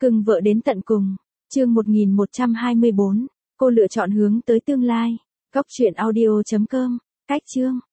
Cưng vợ đến tận cùng. Chương 1124. Cô lựa chọn hướng tới tương lai. Góc truyện audio.com. Cách chương.